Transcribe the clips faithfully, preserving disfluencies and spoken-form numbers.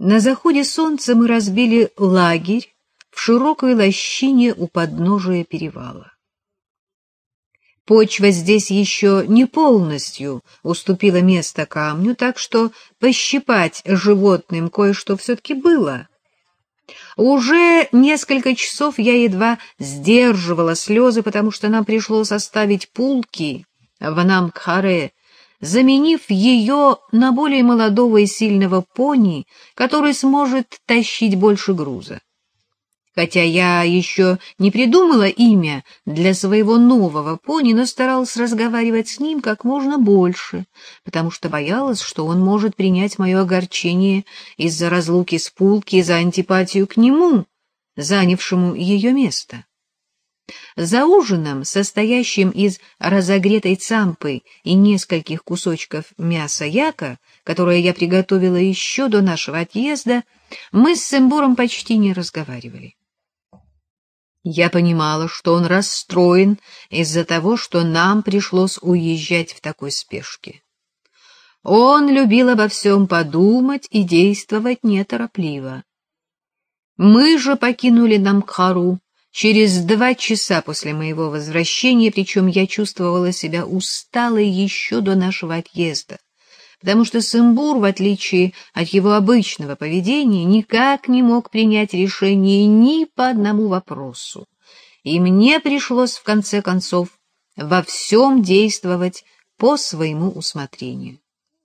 На заходе солнца мы разбили лагерь в широкой лощине у подножия перевала. Почва здесь еще не полностью уступила место камню, так что пощипать животным кое-что все-таки было. Уже несколько часов я едва сдерживала слезы, потому что нам пришлось оставить Пулки в Намдхаре, заменив ее на более молодого и сильного пони, который сможет тащить больше груза. Хотя я еще не придумала имя для своего нового пони, но старалась разговаривать с ним как можно больше, потому что боялась, что он может принять мое огорчение из-за разлуки с Пулки за антипатию к нему, занявшему ее место. За ужином, состоящим из разогретой цампы и нескольких кусочков мяса яка, которое я приготовила еще до нашего отъезда, мы с Сембуром почти не разговаривали. Я понимала, что он расстроен из-за того, что нам пришлось уезжать в такой спешке. Он любил обо всем подумать и действовать неторопливо. Мы же покинули Намдхару через два часа после моего возвращения, причем я чувствовала себя усталой еще до нашего отъезда, потому что Сембур, в отличие от его обычного поведения, никак не мог принять решение ни по одному вопросу, и мне пришлось, в конце концов, во всем действовать по своему усмотрению.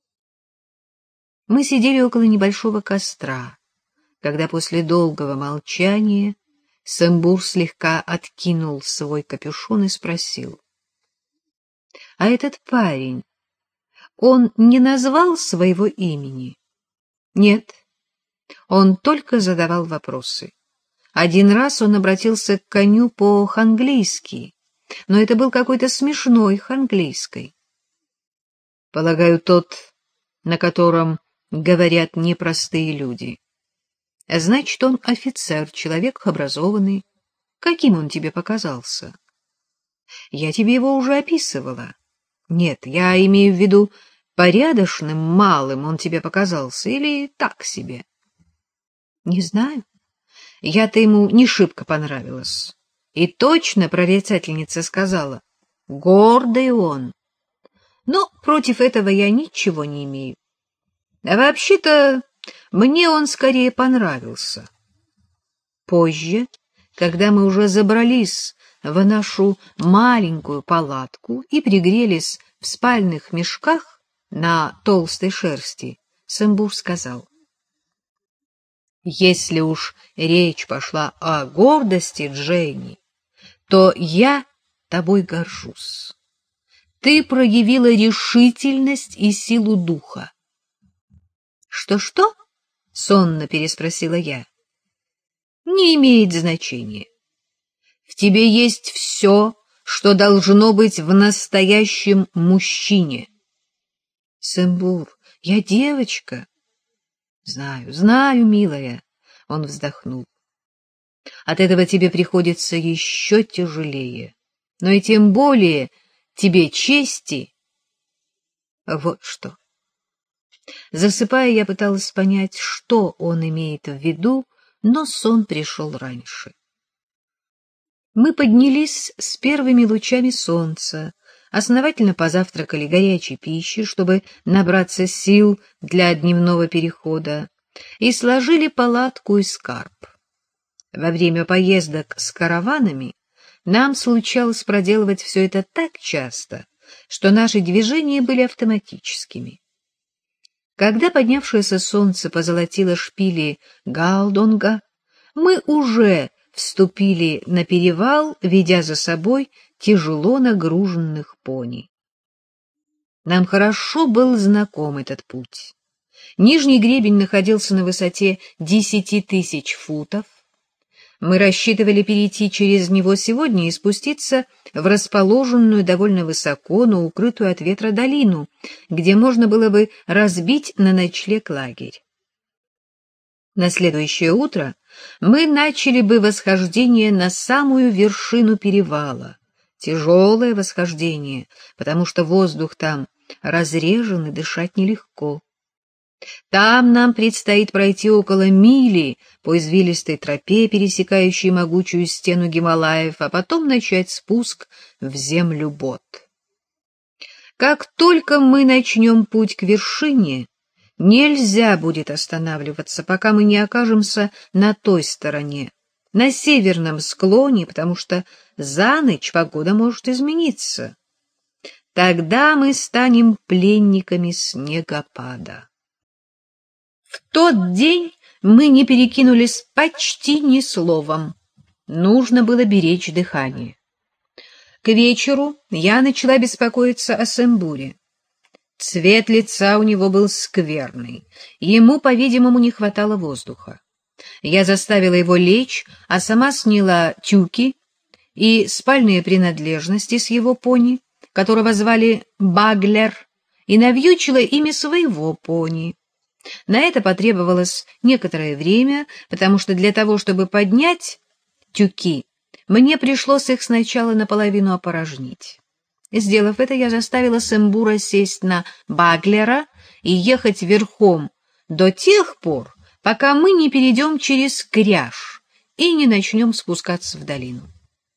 Мы сидели около небольшого костра, когда после долгого молчания Сембур слегка откинул свой капюшон и спросил: — А этот парень, он не назвал своего имени? — Нет, он только задавал вопросы. Один раз он обратился к коню по-ханглийски, но это был какой-то смешной ханглийской. — Полагаю, тот, на котором говорят непростые люди. Значит, он офицер, человек образованный. Каким он тебе показался? Я тебе его уже описывала. Нет, я имею в виду, порядочным малым он тебе показался или так себе? Не знаю. Я-то ему не шибко понравилась. И точно прорицательница сказала: гордый он. Но против этого я ничего не имею. А вообще-то мне он скорее понравился. Позже, когда мы уже забрались в нашу маленькую палатку и пригрелись в спальных мешках на толстой шерсти, Сембур сказал: «Если уж речь пошла о гордости, Дженни, то я тобой горжусь. Ты проявила решительность и силу духа». «Что-что?» — сонно переспросила я. «Не имеет значения. В тебе есть все, что должно быть в настоящем мужчине». «Сембур, я девочка». «Знаю, знаю, милая», — он вздохнул. «От этого тебе приходится еще тяжелее, но и тем более тебе чести». Вот что. Засыпая, я пыталась понять, что он имеет в виду, но сон пришел раньше. Мы поднялись с первыми лучами солнца, основательно позавтракали горячей пищей, чтобы набраться сил для дневного перехода, и сложили палатку и скарб. Во время поездок с караванами нам случалось проделывать все это так часто, что наши движения были автоматическими. Когда поднявшееся солнце позолотило шпили Галдонга, мы уже вступили на перевал, ведя за собой тяжело нагруженных пони. Нам хорошо был знаком этот путь. Нижний гребень находился на высоте десяти тысяч футов. Мы рассчитывали перейти через него сегодня и спуститься в расположенную довольно высоко, но укрытую от ветра долину, где можно было бы разбить на ночлег лагерь. На следующее утро мы начали бы восхождение на самую вершину перевала. Тяжелое восхождение, потому что воздух там разрежен и дышать нелегко. Там нам предстоит пройти около мили по извилистой тропе, пересекающей могучую стену Гималаев, а потом начать спуск в землю Бот. Как только мы начнем путь к вершине, нельзя будет останавливаться, пока мы не окажемся на той стороне, на северном склоне, потому что за ночь погода может измениться. Тогда мы станем пленниками снегопада. В тот день мы не перекинулись почти ни словом. Нужно было беречь дыхание. К вечеру я начала беспокоиться о Сембуре. Цвет лица у него был скверный. Ему, по-видимому, не хватало воздуха. Я заставила его лечь, а сама сняла тюки и спальные принадлежности с его пони, которого звали Баглер, и навьючила ими своего пони. На это потребовалось некоторое время, потому что для того, чтобы поднять тюки, мне пришлось их сначала наполовину опорожнить. Сделав это, я заставила Сембура сесть на Баглера и ехать верхом до тех пор, пока мы не перейдем через кряж и не начнем спускаться в долину.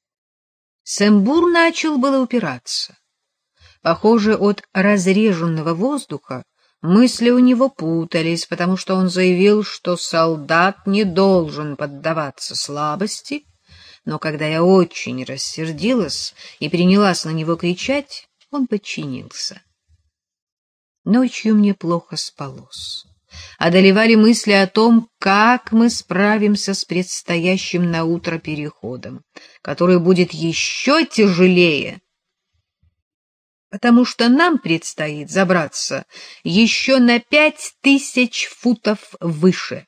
Сембур начал было упираться. Похоже, от разреженного воздуха мысли у него путались, потому что он заявил, что солдат не должен поддаваться слабости, но когда я очень рассердилась и принялась на него кричать, он подчинился. Ночью мне плохо спалось. Одолевали мысли о том, как мы справимся с предстоящим наутро переходом, который будет еще тяжелее, потому что нам предстоит забраться еще на пять тысяч футов выше.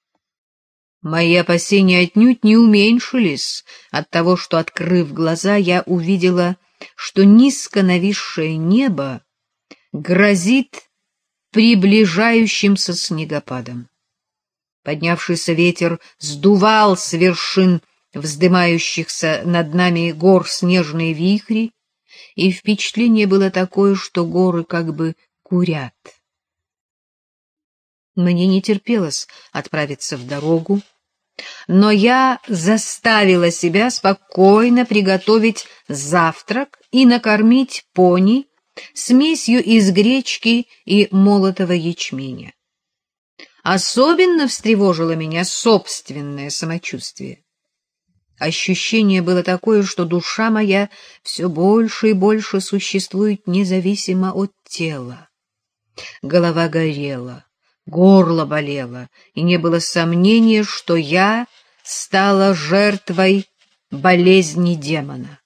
Мои опасения отнюдь не уменьшились от того, что, открыв глаза, я увидела, что низко нависшее небо грозит приближающимся снегопадом. Поднявшийся ветер сдувал с вершин вздымающихся над нами гор снежные вихри, и впечатление было такое, что горы как бы курят. Мне не терпелось отправиться в дорогу, но я заставила себя спокойно приготовить завтрак и накормить пони смесью из гречки и молотого ячменя. Особенно встревожило меня собственное самочувствие. Ощущение было такое, что душа моя все больше и больше существует независимо от тела. Голова горела, горло болело, и не было сомнения, что я стала жертвой болезни демона.